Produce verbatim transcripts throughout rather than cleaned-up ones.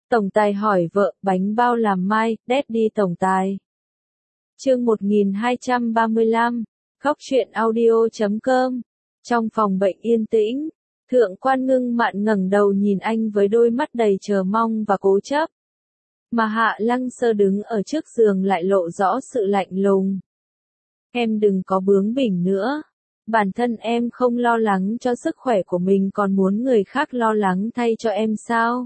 Tổng tài hỏi vợ, bánh bao làm mai, Daddy tổng tài. Chương một nghìn hai trăm ba mươi lăm, khóc chuyện audio chấm com. Trong phòng bệnh yên tĩnh, Thượng quan Ngưng Mạn ngẩng đầu nhìn anh với đôi mắt đầy chờ mong và cố chấp. Mà Hạ Lăng Sơ đứng ở trước giường lại lộ rõ sự lạnh lùng. Em đừng có bướng bỉnh nữa. Bản thân em không lo lắng cho sức khỏe của mình còn muốn người khác lo lắng thay cho em sao?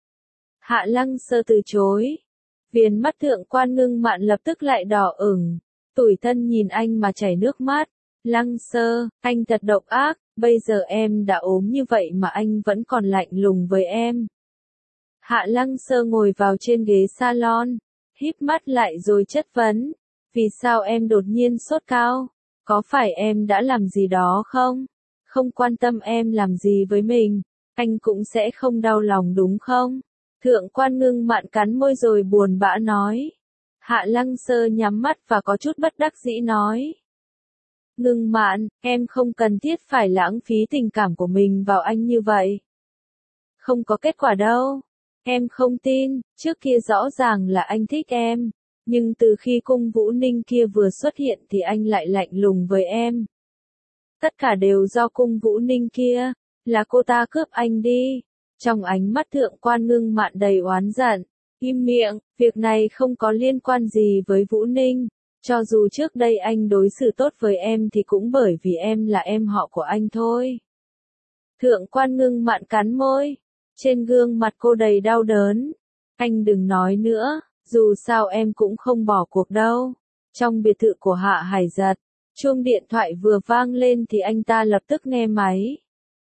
Hạ Lăng Sơ từ chối. Viền mắt Thượng quan Ngưng Mạn lập tức lại đỏ ửng. Tủi thân nhìn anh mà chảy nước mắt. Lăng Sơ, anh thật độc ác, bây giờ em đã ốm như vậy mà anh vẫn còn lạnh lùng với em. Hạ Lăng Sơ ngồi vào trên ghế salon, híp mắt lại rồi chất vấn. Vì sao em đột nhiên sốt cao? Có phải em đã làm gì đó không? Không quan tâm em làm gì với mình, anh cũng sẽ không đau lòng đúng không? Thượng quan Ngưng Mạn cắn môi rồi buồn bã nói. Hạ Lăng Sơ nhắm mắt và có chút bất đắc dĩ nói. Ngưng Mạn, em không cần thiết phải lãng phí tình cảm của mình vào anh như vậy. Không có kết quả đâu. Em không tin, trước kia rõ ràng là anh thích em. Nhưng từ khi Cung Vũ Ninh kia vừa xuất hiện thì anh lại lạnh lùng với em. Tất cả đều do Cung Vũ Ninh kia, là cô ta cướp anh đi. Trong ánh mắt Thượng quan Ngưng Mạn đầy oán giận. Im miệng, việc này không có liên quan gì với Vũ Ninh. Cho dù trước đây anh đối xử tốt với em thì cũng bởi vì em là em họ của anh thôi. Thượng quan Ngưng Mạn cắn môi. Trên gương mặt cô đầy đau đớn. Anh đừng nói nữa, dù sao em cũng không bỏ cuộc đâu. Trong biệt thự của Hạ Hải Giật, chuông điện thoại vừa vang lên thì anh ta lập tức nghe máy.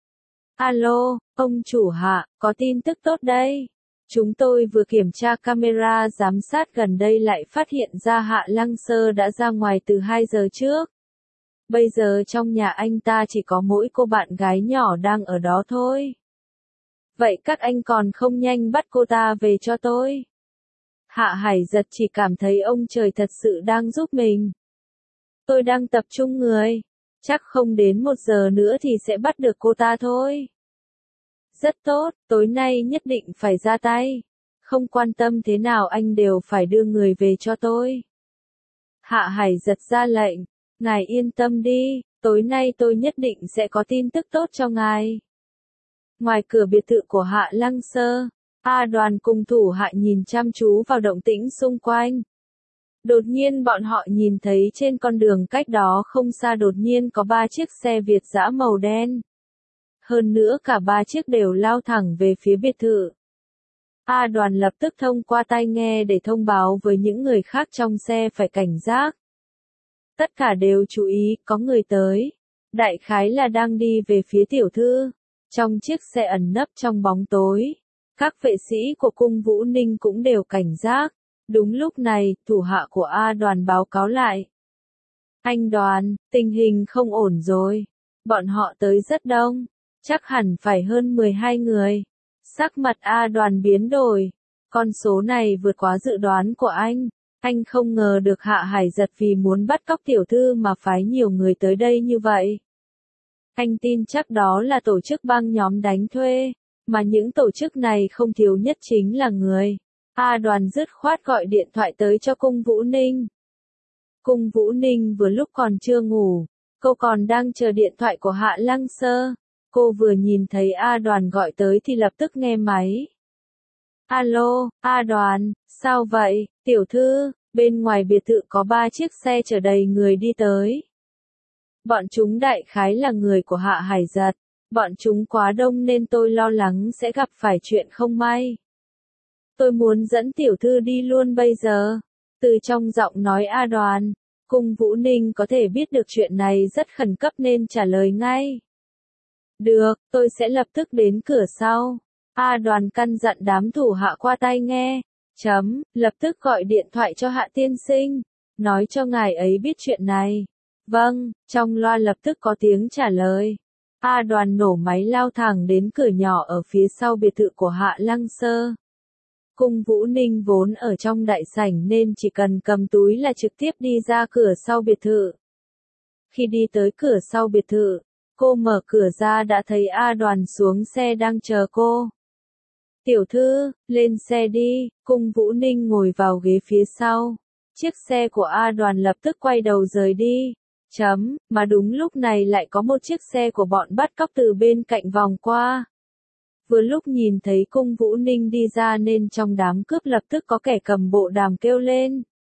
Alo, ông chủ Hạ, có tin tức tốt đây. Chúng tôi vừa kiểm tra camera giám sát gần đây lại phát hiện ra Hạ Lăng Sơ đã ra ngoài từ hai giờ trước. Bây giờ trong nhà anh ta chỉ có mỗi cô bạn gái nhỏ đang ở đó thôi. Vậy các anh còn không nhanh bắt cô ta về cho tôi. Hạ Hải Giật chỉ cảm thấy ông trời thật sự đang giúp mình. Tôi đang tập trung người. Chắc không đến một giờ nữa thì sẽ bắt được cô ta thôi. Rất tốt, tối nay nhất định phải ra tay. Không quan tâm thế nào anh đều phải đưa người về cho tôi. Hạ Hải Giật ra lệnh. Ngài yên tâm đi, tối nay tôi nhất định sẽ có tin tức tốt cho ngài. Ngoài cửa biệt thự của Hạ Lăng Sơ, A Đoàn cùng thủ hạ nhìn chăm chú vào động tĩnh xung quanh. Đột nhiên bọn họ nhìn thấy trên con đường cách đó không xa đột nhiên có ba chiếc xe Việt dã màu đen. Hơn nữa cả ba chiếc đều lao thẳng về phía biệt thự. A Đoàn lập tức thông qua tai nghe để thông báo với những người khác trong xe phải cảnh giác. Tất cả đều chú ý, có người tới. Đại khái là đang đi về phía tiểu thư. Trong chiếc xe ẩn nấp trong bóng tối, các vệ sĩ của Cung Vũ Ninh cũng đều cảnh giác. Đúng lúc này, thủ hạ của A Đoàn báo cáo lại. Anh Đoàn, tình hình không ổn rồi. Bọn họ tới rất đông. Chắc hẳn phải hơn mười hai người. Sắc mặt A Đoàn biến đổi. Con số này vượt quá dự đoán của anh. Anh không ngờ được Hạ Hải Giật vì muốn bắt cóc tiểu thư mà phái nhiều người tới đây như vậy. Anh tin chắc đó là tổ chức băng nhóm đánh thuê, mà những tổ chức này không thiếu nhất chính là người. A Đoàn dứt khoát gọi điện thoại tới cho Cung Vũ Ninh. Cung Vũ Ninh vừa lúc còn chưa ngủ, cô còn đang chờ điện thoại của Hạ Lăng Sơ. Cô vừa nhìn thấy A Đoàn gọi tới thì lập tức nghe máy. Alo, A Đoàn, sao vậy, tiểu thư, bên ngoài biệt thự có ba chiếc xe chở đầy người đi tới. Bọn chúng đại khái là người của Hạ Hải Giật. Bọn chúng quá đông nên tôi lo lắng sẽ gặp phải chuyện không may. Tôi muốn dẫn tiểu thư đi luôn bây giờ. Từ trong giọng nói A Đoàn, Cung Vũ Ninh có thể biết được chuyện này rất khẩn cấp nên trả lời ngay. Được, tôi sẽ lập tức đến cửa sau. A Đoàn căn dặn đám thủ hạ qua tai nghe. Chấm, lập tức gọi điện thoại cho Hạ tiên sinh. Nói cho ngài ấy biết chuyện này. Vâng, trong loa lập tức có tiếng trả lời. A Đoàn nổ máy lao thẳng đến cửa nhỏ ở phía sau biệt thự của Hạ Lăng Sơ. Cung Vũ Ninh vốn ở trong đại sảnh nên chỉ cần cầm túi là trực tiếp đi ra cửa sau biệt thự. Khi đi tới cửa sau biệt thự, cô mở cửa ra đã thấy A Đoàn xuống xe đang chờ cô. Tiểu thư, lên xe đi, Cung Vũ Ninh ngồi vào ghế phía sau. Chiếc xe của A Đoàn lập tức quay đầu rời đi. Chấm, mà đúng lúc này lại có một chiếc xe của bọn bắt cóc từ bên cạnh vòng qua. Vừa lúc nhìn thấy Cung Vũ Ninh đi ra nên trong đám cướp lập tức có kẻ cầm bộ đàm kêu lên.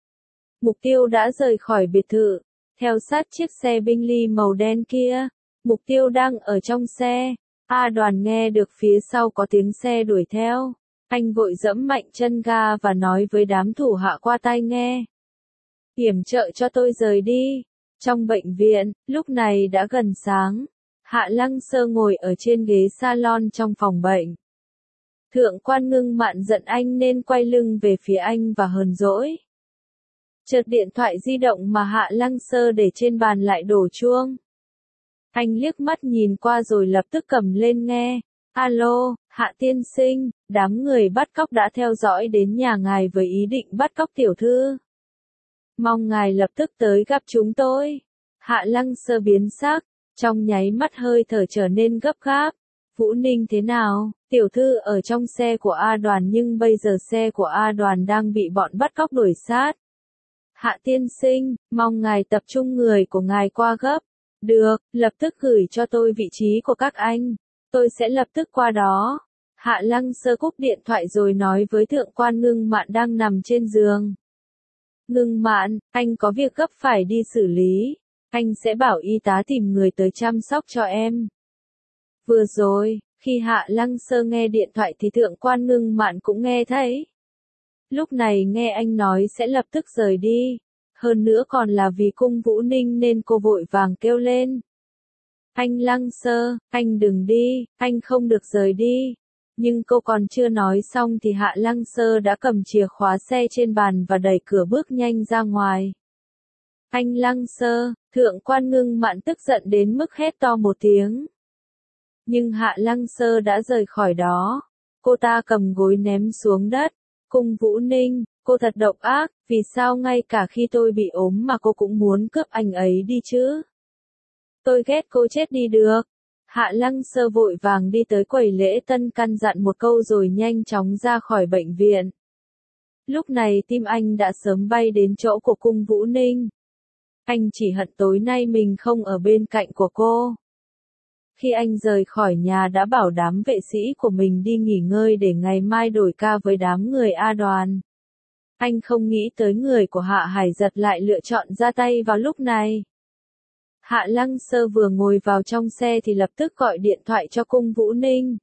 Mục tiêu đã rời khỏi biệt thự, theo sát chiếc xe binh ly màu đen kia. Mục tiêu đang ở trong xe. A Đoàn nghe được phía sau có tiếng xe đuổi theo. Anh vội giẫm mạnh chân ga và nói với đám thủ hạ qua tai nghe. Yểm trợ cho tôi rời đi. Trong bệnh viện, lúc này đã gần sáng. Hạ Lăng Sơ ngồi ở trên ghế salon trong phòng bệnh. Thượng quan Ngưng Mạn giận anh nên quay lưng về phía anh và hờn dỗi. Chợt điện thoại di động mà Hạ Lăng Sơ để trên bàn lại đổ chuông. Anh liếc mắt nhìn qua rồi lập tức cầm lên nghe. Alo, Hạ tiên sinh, đám người bắt cóc đã theo dõi đến nhà ngài với ý định bắt cóc tiểu thư. Mong ngài lập tức tới gặp chúng tôi. Hạ Lăng Sơ biến sắc, trong nháy mắt hơi thở trở nên gấp gáp. Vũ Ninh thế nào? Tiểu thư ở trong xe của A Đoàn nhưng bây giờ xe của A Đoàn đang bị bọn bắt cóc đuổi sát. Hạ tiên sinh, mong ngài tập trung người của ngài qua gấp. Được, lập tức gửi cho tôi vị trí của các anh. Tôi sẽ lập tức qua đó. Hạ Lăng Sơ cúp điện thoại rồi nói với thượng quan Ngưng Mạn đang nằm trên giường. Ngưng Mạn, anh có việc gấp phải đi xử lý. Anh sẽ bảo y tá tìm người tới chăm sóc cho em. Vừa rồi, khi Hạ Lăng Sơ nghe điện thoại thì thượng quan Ngưng Mạn cũng nghe thấy. Lúc này nghe anh nói sẽ lập tức rời đi. Hơn nữa còn là vì Cung Vũ Ninh nên cô vội vàng kêu lên. Anh Lăng Sơ, anh đừng đi, anh không được rời đi. Nhưng cô còn chưa nói xong thì Hạ Lăng Sơ đã cầm chìa khóa xe trên bàn và đẩy cửa bước nhanh ra ngoài. Anh Lăng Sơ, thượng quan Ngưng Mạn tức giận đến mức hét to một tiếng. Nhưng Hạ Lăng Sơ đã rời khỏi đó. Cô ta cầm gối ném xuống đất. Cung Vũ Ninh, cô thật độc ác, vì sao ngay cả khi tôi bị ốm mà cô cũng muốn cướp anh ấy đi chứ? Tôi ghét cô chết đi được. Hạ Lăng Sơ vội vàng đi tới quầy lễ tân căn dặn một câu rồi nhanh chóng ra khỏi bệnh viện. Lúc này tim anh đã sớm bay đến chỗ của Cung Vũ Ninh. Anh chỉ hận tối nay mình không ở bên cạnh của cô. Khi anh rời khỏi nhà đã bảo đám vệ sĩ của mình đi nghỉ ngơi để ngày mai đổi ca với đám người A Đoàn. Anh không nghĩ tới người của Hạ Hải Giật lại lựa chọn ra tay vào lúc này. Hạ Lăng Sơ vừa ngồi vào trong xe thì lập tức gọi điện thoại cho Cung Vũ Ninh.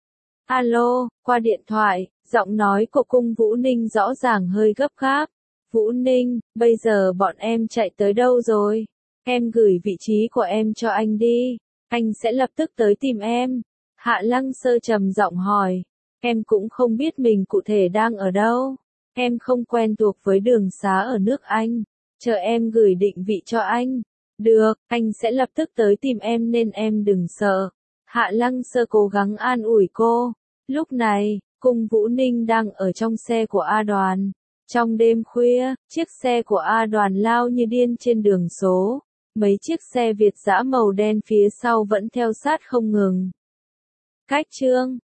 Alo, qua điện thoại, giọng nói của Cung Vũ Ninh rõ ràng hơi gấp gáp. Vũ Ninh, bây giờ bọn em chạy tới đâu rồi? Em gửi vị trí của em cho anh đi. Anh sẽ lập tức tới tìm em. Hạ Lăng Sơ trầm giọng hỏi. Em cũng không biết mình cụ thể đang ở đâu. Em không quen thuộc với đường xá ở nước Anh. Chờ em gửi định vị cho anh. Được, anh sẽ lập tức tới tìm em nên em đừng sợ. Hạ Lăng Sơ cố gắng an ủi cô. Lúc này, Cung Vũ Ninh đang ở trong xe của A Đoàn. Trong đêm khuya, chiếc xe của A Đoàn lao như điên trên đường số. Mấy chiếc xe Việt dã màu đen phía sau vẫn theo sát không ngừng. Cách chương